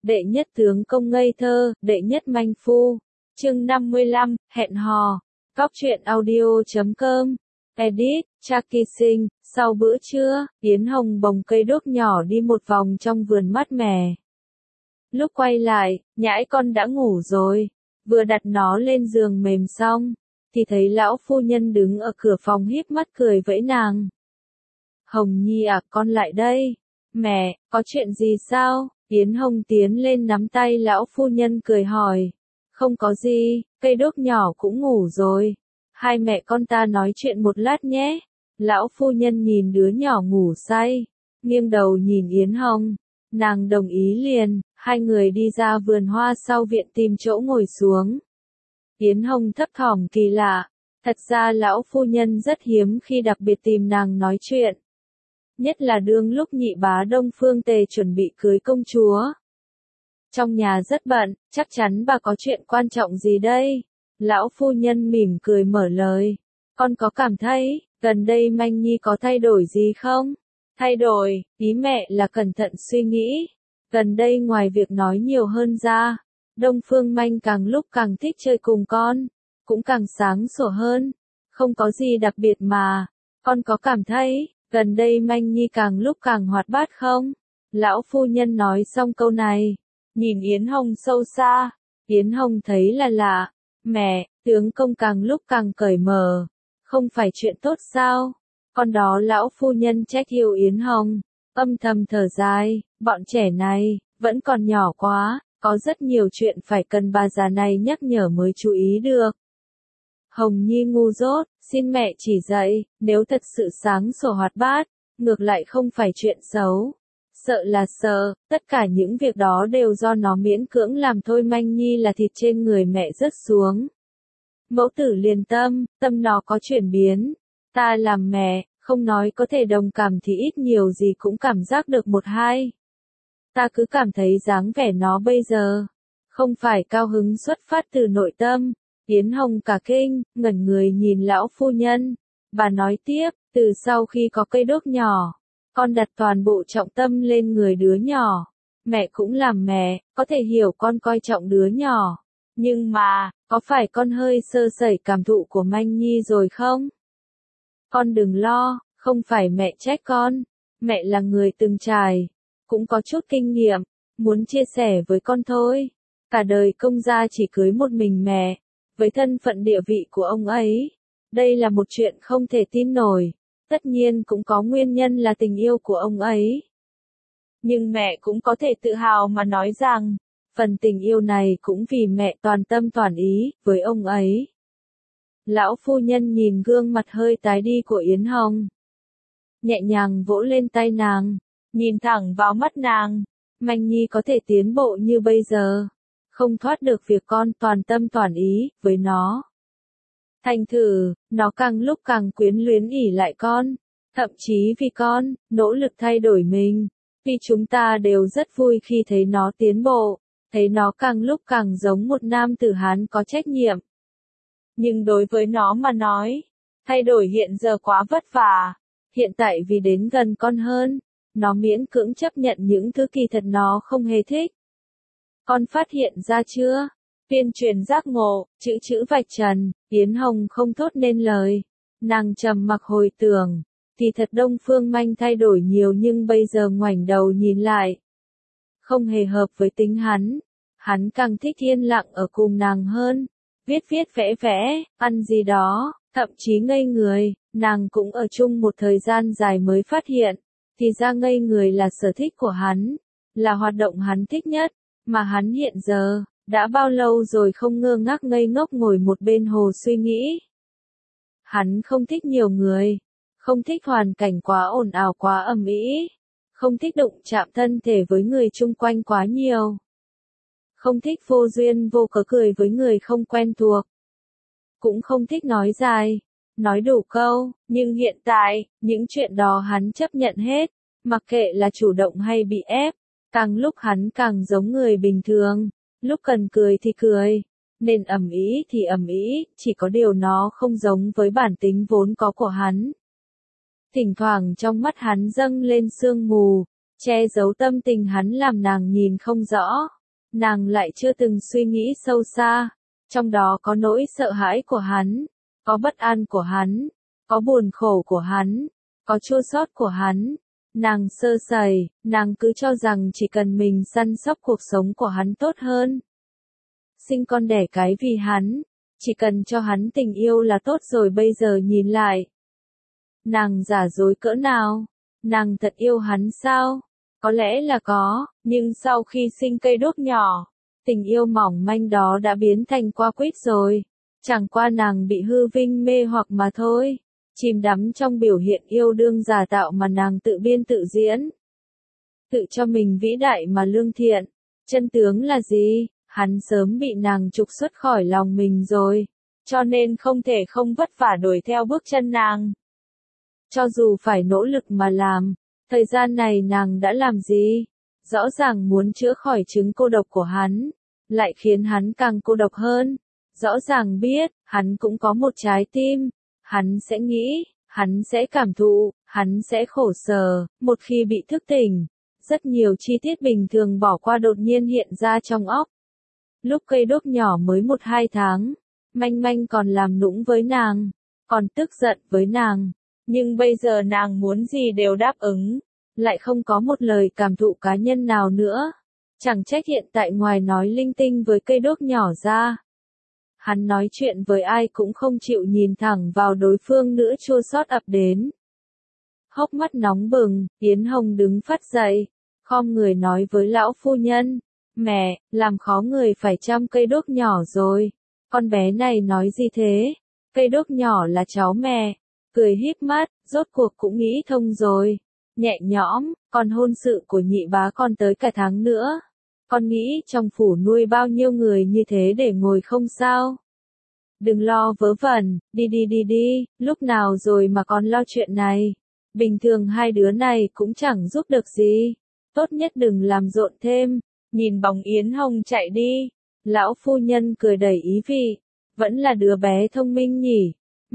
đệ nhất tướng công ngây thơ, đệ nhất manh phu. Chương 55, hẹn hò. Cóc truyện audio.com. Edit, Chucky Sinh. Sau bữa trưa, Yến Hồng bồng cây đốt nhỏ đi một vòng trong vườn mát mẻ. Lúc quay lại, nhãi con đã ngủ rồi. Vừa đặt nó lên giường mềm xong, thì thấy lão phu nhân đứng ở cửa phòng híp mắt cười vẫy nàng. Hồng Nhi à, con lại đây. Mẹ, có chuyện gì sao? Yến Hồng tiến lên nắm tay lão phu nhân cười hỏi. Không có gì, cây đốt nhỏ cũng ngủ rồi. Hai mẹ con ta nói chuyện một lát nhé. Lão phu nhân nhìn đứa nhỏ ngủ say, nghiêng đầu nhìn Yến Hồng. Nàng đồng ý liền, hai người đi ra vườn hoa sau viện tìm chỗ ngồi xuống. Yến Hồng thấp thỏm kỳ lạ, thật ra lão phu nhân rất hiếm khi đặc biệt tìm nàng nói chuyện. Nhất là đương lúc nhị bá Đông Phương Tề chuẩn bị cưới công chúa. Trong nhà rất bận, chắc chắn bà có chuyện quan trọng gì đây? Lão phu nhân mỉm cười mở lời. Con có cảm thấy, gần đây Manh Nhi có thay đổi gì không? Thay đổi, ý mẹ là cẩn thận suy nghĩ. Gần đây ngoài việc nói nhiều hơn ra, Đông Phương Manh càng lúc càng thích chơi cùng con, cũng càng sáng sủa hơn. Không có gì đặc biệt mà, con có cảm thấy, gần đây Manh Nhi càng lúc càng hoạt bát không? Lão phu nhân nói xong câu này, nhìn Yến Hồng sâu xa. Yến Hồng thấy là lạ. Mẹ, tướng công càng lúc càng cởi mở, không phải chuyện tốt sao? Con đó lão phu nhân trách yêu Yến Hồng, âm thầm thở dài, bọn trẻ này, vẫn còn nhỏ quá, có rất nhiều chuyện phải cần bà già này nhắc nhở mới chú ý được. Hồng Nhi ngu dốt, xin mẹ chỉ dạy, nếu thật sự sáng sủa hoạt bát, ngược lại không phải chuyện xấu. Sợ là sợ, tất cả những việc đó đều do nó miễn cưỡng làm thôi. Manh Nhi là thịt trên người mẹ rớt xuống. Mẫu tử liền tâm nó có chuyển biến. Ta làm mẹ, không nói có thể đồng cảm thì ít nhiều gì cũng cảm giác được một hai. Ta cứ cảm thấy dáng vẻ nó bây giờ, không phải cao hứng xuất phát từ nội tâm. Yến Hồng cả kinh, ngẩn người nhìn lão phu nhân. Bà nói tiếp, từ sau khi có cây đốt nhỏ, con đặt toàn bộ trọng tâm lên người đứa nhỏ. Mẹ cũng làm mẹ, có thể hiểu con coi trọng đứa nhỏ. Nhưng mà, có phải con hơi sơ sẩy cảm thụ của Manh Nhi rồi không? Con đừng lo, không phải mẹ trách con. Mẹ là người từng trải, cũng có chút kinh nghiệm, muốn chia sẻ với con thôi. Cả đời công gia chỉ cưới một mình mẹ, với thân phận địa vị của ông ấy. Đây là một chuyện không thể tin nổi. Tất nhiên cũng có nguyên nhân là tình yêu của ông ấy. Nhưng mẹ cũng có thể tự hào mà nói rằng, phần tình yêu này cũng vì mẹ toàn tâm toàn ý với ông ấy. Lão phu nhân nhìn gương mặt hơi tái đi của Yến Hồng, nhẹ nhàng vỗ lên tay nàng, nhìn thẳng vào mắt nàng. Manh Nhi có thể tiến bộ như bây giờ, không thoát được việc con toàn tâm toàn ý với nó. Thành thử, nó càng lúc càng quyến luyến ỉ lại con, thậm chí vì con, nỗ lực thay đổi mình. Vì chúng ta đều rất vui khi thấy nó tiến bộ, thấy nó càng lúc càng giống một nam tử Hán có trách nhiệm. Nhưng đối với nó mà nói, thay đổi hiện giờ quá vất vả. Hiện tại vì đến gần con hơn, nó miễn cưỡng chấp nhận những thứ kỳ thật nó không hề thích. Con phát hiện ra chưa? Tuyên truyền giác ngộ, chữ vạch trần. Yến Hồng không thốt nên lời. Nàng trầm mặc hồi tưởng, thì thật Đông Phương Manh thay đổi nhiều nhưng bây giờ ngoảnh đầu nhìn lại, không hề hợp với tính hắn. Hắn càng thích yên lặng ở cùng nàng hơn. Viết vẽ vẽ, ăn gì đó, thậm chí ngây người. Nàng cũng ở chung một thời gian dài mới phát hiện, thì ra ngây người là sở thích của hắn, là hoạt động hắn thích nhất. Mà hắn hiện giờ, đã bao lâu rồi không ngơ ngác ngây ngốc ngồi một bên hồ suy nghĩ. Hắn không thích nhiều người, không thích hoàn cảnh quá ồn ào quá ầm ĩ, không thích đụng chạm thân thể với người chung quanh quá nhiều, không thích vô duyên vô cớ cười với người không quen thuộc, cũng không thích nói dài, nói đủ câu. Nhưng hiện tại, những chuyện đó hắn chấp nhận hết, mặc kệ là chủ động hay bị ép. Càng lúc hắn càng giống người bình thường, lúc cần cười thì cười, nên ầm ĩ thì ầm ĩ, chỉ có điều nó không giống với bản tính vốn có của hắn. Thỉnh thoảng trong mắt hắn dâng lên sương mù, che giấu tâm tình hắn làm nàng nhìn không rõ. Nàng lại chưa từng suy nghĩ sâu xa, trong đó có nỗi sợ hãi của hắn, có bất an của hắn, có buồn khổ của hắn, có chua xót của hắn. Nàng sơ sẩy, nàng cứ cho rằng chỉ cần mình săn sóc cuộc sống của hắn tốt hơn, sinh con đẻ cái vì hắn, chỉ cần cho hắn tình yêu là tốt rồi. Bây giờ nhìn lại, nàng giả dối cỡ nào, nàng thật yêu hắn sao? Có lẽ là có, nhưng sau khi sinh cây đốt nhỏ, tình yêu mỏng manh đó đã biến thành qua quýt rồi. Chẳng qua nàng bị hư vinh mê hoặc mà thôi, chìm đắm trong biểu hiện yêu đương giả tạo mà nàng tự biên tự diễn. Tự cho mình vĩ đại mà lương thiện, chân tướng là gì? Hắn sớm bị nàng trục xuất khỏi lòng mình rồi, cho nên không thể không vất vả đuổi theo bước chân nàng. Cho dù phải nỗ lực mà làm, thời gian này nàng đã làm gì? Rõ ràng muốn chữa khỏi chứng cô độc của hắn, lại khiến hắn càng cô độc hơn. Rõ ràng biết, hắn cũng có một trái tim, hắn sẽ nghĩ, hắn sẽ cảm thụ, hắn sẽ khổ sở, một khi bị thức tỉnh. Rất nhiều chi tiết bình thường bỏ qua đột nhiên hiện ra trong óc. Lúc cây đốt nhỏ mới 1-2 tháng, manh manh còn làm nũng với nàng, còn tức giận với nàng. Nhưng bây giờ nàng muốn gì đều đáp ứng, lại không có một lời cảm thụ cá nhân nào nữa. Chẳng trách hiện tại ngoài nói linh tinh với cây đốt nhỏ ra, hắn nói chuyện với ai cũng không chịu nhìn thẳng vào đối phương nữa. Chua xót ập đến. Hốc mắt nóng bừng, Yến Hồng đứng phắt dậy, khom người nói với lão phu nhân, mẹ, làm khó người phải chăm cây đốt nhỏ rồi. Con bé này nói gì thế? Cây đốt nhỏ là cháu mẹ. Cười híp mắt, rốt cuộc cũng nghĩ thông rồi. Nhẹ nhõm, còn hôn sự của nhị bá còn tới cả tháng nữa. Con nghĩ trong phủ nuôi bao nhiêu người như thế để ngồi không sao? Đừng lo vớ vẩn, đi, lúc nào rồi mà con lo chuyện này. Bình thường hai đứa này cũng chẳng giúp được gì. Tốt nhất đừng làm rộn thêm. Nhìn bóng Yến Hồng chạy đi, lão phu nhân cười đầy ý vị. Vẫn là đứa bé thông minh nhỉ.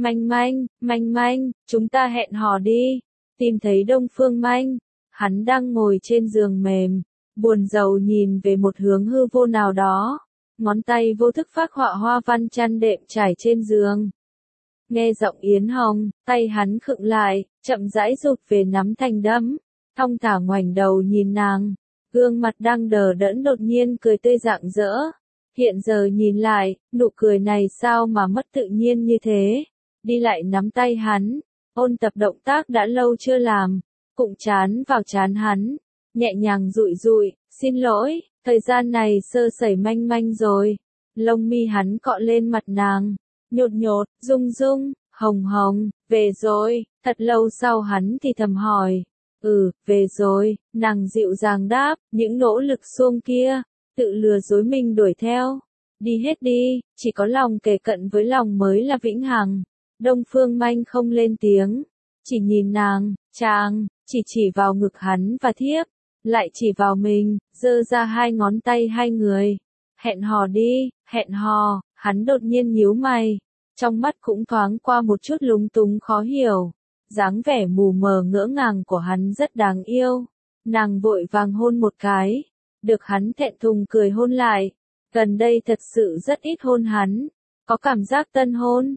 Manh manh, chúng ta hẹn hò đi. Tìm thấy Đông Phương Manh, hắn đang ngồi trên giường mềm, buồn rầu nhìn về một hướng hư vô nào đó, ngón tay vô thức phác họa hoa văn chăn đệm trải trên giường. Nghe giọng Yến Hồng, tay hắn khựng lại, chậm rãi rụt về nắm thành đấm, thong thả ngoảnh đầu nhìn nàng, gương mặt đang đờ đẫn đột nhiên cười tươi rạng rỡ. Hiện giờ nhìn lại, nụ cười này sao mà mất tự nhiên như thế? Đi lại nắm tay hắn, ôn tập động tác đã lâu chưa làm, cụng chán vào chán hắn, nhẹ nhàng dụi dụi, xin lỗi, thời gian này sơ sẩy manh manh rồi. Lông mi hắn cọ lên mặt nàng, nhột nhột, rung rung, hồng hồng, về rồi. Thật lâu sau hắn thì thầm hỏi, về rồi. Nàng dịu dàng đáp, những nỗ lực xuông kia, tự lừa dối mình đuổi theo. Đi hết đi, chỉ có lòng kề cận với lòng mới là vĩnh hằng. Đông Phương Manh không lên tiếng, chỉ nhìn nàng, chàng, chỉ vào ngực hắn và thiếp, lại chỉ vào mình, giơ ra hai ngón tay hai người. Hẹn hò đi, hẹn hò. Hắn đột nhiên nhíu mày, trong mắt cũng thoáng qua một chút lúng túng khó hiểu. Dáng vẻ mù mờ ngỡ ngàng của hắn rất đáng yêu. Nàng vội vàng hôn một cái, được hắn thẹn thùng cười hôn lại. Gần đây thật sự rất ít hôn hắn, có cảm giác tân hôn.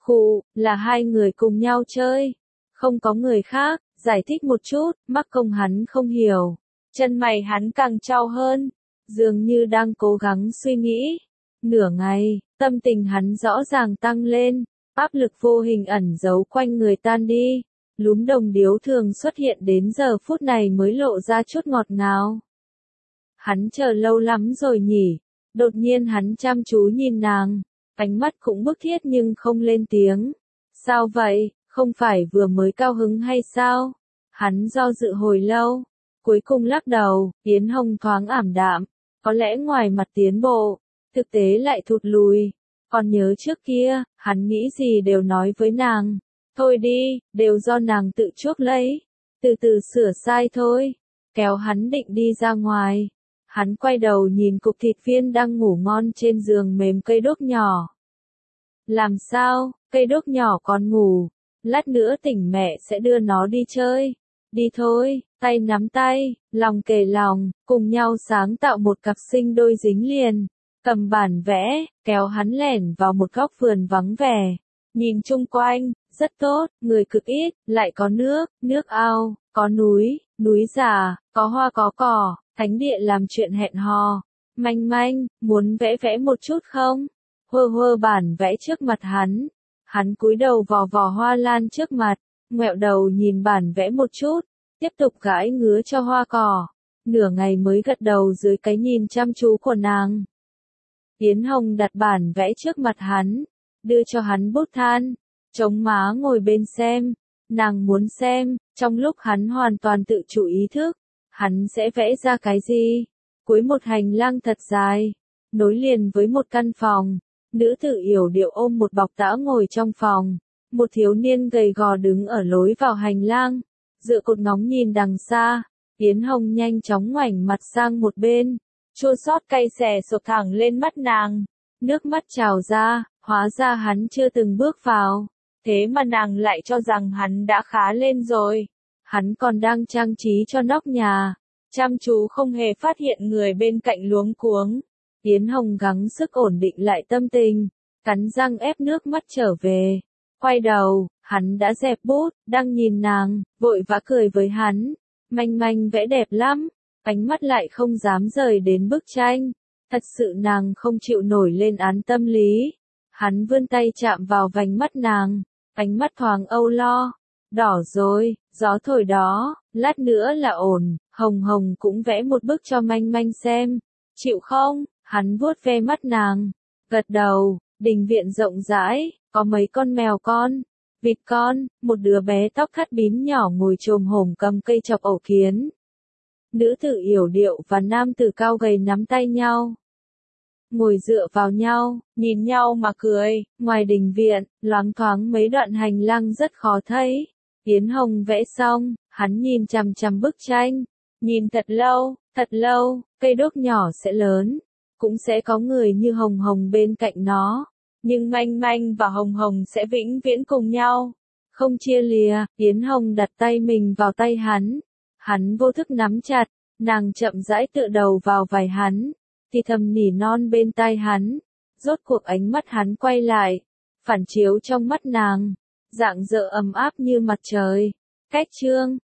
Là hai người cùng nhau chơi, không có người khác. Giải thích một chút, mắc công hắn không hiểu. Chân mày hắn càng chau hơn, dường như đang cố gắng suy nghĩ. Nửa ngày, tâm tình hắn rõ ràng tăng lên, áp lực vô hình ẩn giấu quanh người tan đi. Lúm đồng điếu thường xuất hiện đến giờ phút này mới lộ ra chút ngọt ngào. Hắn chờ lâu lắm rồi nhỉ. Đột nhiên hắn chăm chú nhìn nàng, ánh mắt cũng bức thiết nhưng không lên tiếng. Sao vậy, không phải vừa mới cao hứng hay sao? Hắn do dự hồi lâu, cuối cùng lắc đầu. Yến Hồng thoáng ảm đạm, có lẽ ngoài mặt tiến bộ, thực tế lại thụt lùi. Còn nhớ trước kia, hắn nghĩ gì đều nói với nàng. Thôi đi, đều do nàng tự chuốc lấy. Từ từ sửa sai thôi. Kéo hắn định đi ra ngoài. Hắn quay đầu nhìn cục thịt viên đang ngủ ngon trên giường mềm cây đốt nhỏ. Làm sao, cây đốt nhỏ còn ngủ. Lát nữa tỉnh mẹ sẽ đưa nó đi chơi. đi thôi, tay nắm tay, lòng kề lòng, cùng nhau sáng tạo một cặp sinh đôi dính liền. Cầm bản vẽ, kéo hắn lẻn vào một góc vườn vắng vẻ. Nhìn chung quanh, rất tốt, người cực ít, lại có nước ao, có núi già, có hoa có cỏ, thánh địa làm chuyện hẹn hò. Manh manh, muốn vẽ một chút không? Hơ bản vẽ trước mặt hắn. Hắn cúi đầu vò vò hoa lan trước mặt, ngoẹo đầu nhìn bản vẽ một chút, tiếp tục gãi ngứa cho hoa cỏ. Nửa ngày mới gật đầu dưới cái nhìn chăm chú của nàng. Yến Hồng đặt bản vẽ trước mặt hắn, đưa cho hắn bút than, chống má ngồi bên xem. Nàng muốn xem, trong lúc hắn hoàn toàn tự chủ ý thức, hắn sẽ vẽ ra cái gì? Cuối một hành lang thật dài, nối liền với một căn phòng, nữ tử yểu điệu ôm một bọc tã ngồi trong phòng. Một thiếu niên gầy gò đứng ở lối vào hành lang, dựa cột ngóng nhìn đằng xa. Yến Hồng nhanh chóng ngoảnh mặt sang một bên, chua xót cay xè sộc thẳng lên mắt nàng. Nước mắt trào ra, hóa ra hắn chưa từng bước vào. Thế mà nàng lại cho rằng hắn đã khá lên rồi. Hắn còn đang trang trí cho nóc nhà, chăm chú không hề phát hiện người bên cạnh luống cuống. Yến Hồng gắng sức ổn định lại tâm tình, cắn răng ép nước mắt trở về. Quay đầu, hắn đã dẹp bút, đang nhìn nàng, vội vã cười với hắn. Manh manh vẽ đẹp lắm, ánh mắt lại không dám rời đến bức tranh. Thật sự nàng không chịu nổi lên án tâm lý. Hắn vươn tay chạm vào vành mắt nàng, ánh mắt thoáng âu lo. Đỏ rồi, gió thổi đó, lát nữa là ổn. Hồng Hồng cũng vẽ một bức cho manh manh xem. Chịu không? Hắn vuốt ve mắt nàng, gật đầu. Đình viện rộng rãi, có mấy con mèo con, vịt con, một đứa bé tóc thắt bím nhỏ ngồi chồm hổm cầm cây chọc ổ kiến. Nữ tử yểu điệu và nam tử cao gầy nắm tay nhau, ngồi dựa vào nhau, nhìn nhau mà cười. Ngoài đình viện, loáng thoáng mấy đoạn hành lang rất khó thấy. Yến Hồng vẽ xong, hắn nhìn chằm chằm bức tranh, nhìn thật lâu, cây đốt nhỏ sẽ lớn, cũng sẽ có người như Hồng Hồng bên cạnh nó. Nhưng Manh Manh và Hồng Hồng sẽ vĩnh viễn cùng nhau, không chia lìa. Yến Hồng đặt tay mình vào tay hắn vô thức nắm chặt, nàng chậm rãi tựa đầu vào vai hắn, thì thầm nỉ non bên tai hắn. Rốt cuộc ánh mắt hắn quay lại, phản chiếu trong mắt nàng, rạng rỡ ấm áp như mặt trời. Cách chương